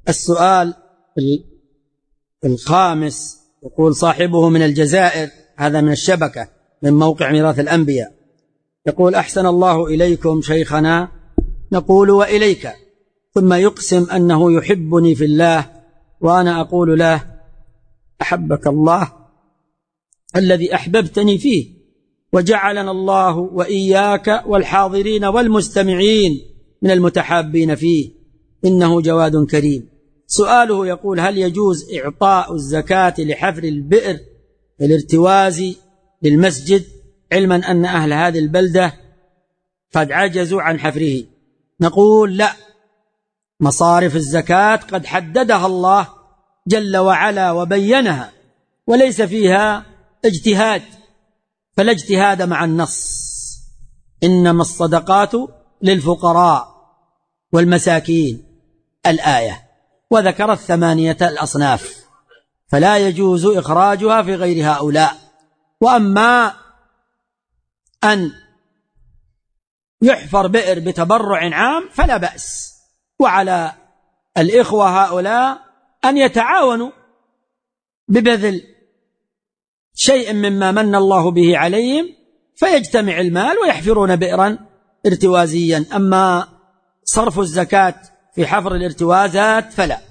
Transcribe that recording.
السؤال الخامس يقول صاحبه من الجزائر، هذا من الشبكة من موقع ميراث الأنبياء، يقول: أحسن الله إليكم شيخنا، نقول وإليك. ثم يقسم أنه يحبني في الله، وأنا أقول له: أحبك الله الذي أحببتني فيه، وجعلنا الله وإياك والحاضرين والمستمعين من المتحابين فيه، إنه جواد كريم. سؤاله يقول: هل يجوز إعطاء الزكاة لحفر البئر الارتوازي للمسجد، علما أن أهل هذه البلدة قد عجزوا عن حفره؟ نقول: لا، مصارف الزكاة قد حددها الله جل وعلا وبينها، وليس فيها اجتهاد، فلا اجتهاد مع النص. إنما الصدقات للفقراء والمساكين، الآية، وذكر 8 الأصناف، فلا يجوز إخراجها في غير هؤلاء. وأما أن يحفر بئر بتبرع عام فلا بأس، وعلى الإخوة هؤلاء أن يتعاونوا ببذل شيء مما من الله به عليهم، فيجتمع المال ويحفرون بئرا ارتوازيا. أما صرف الزكاة في حفر الارتوازات فلا.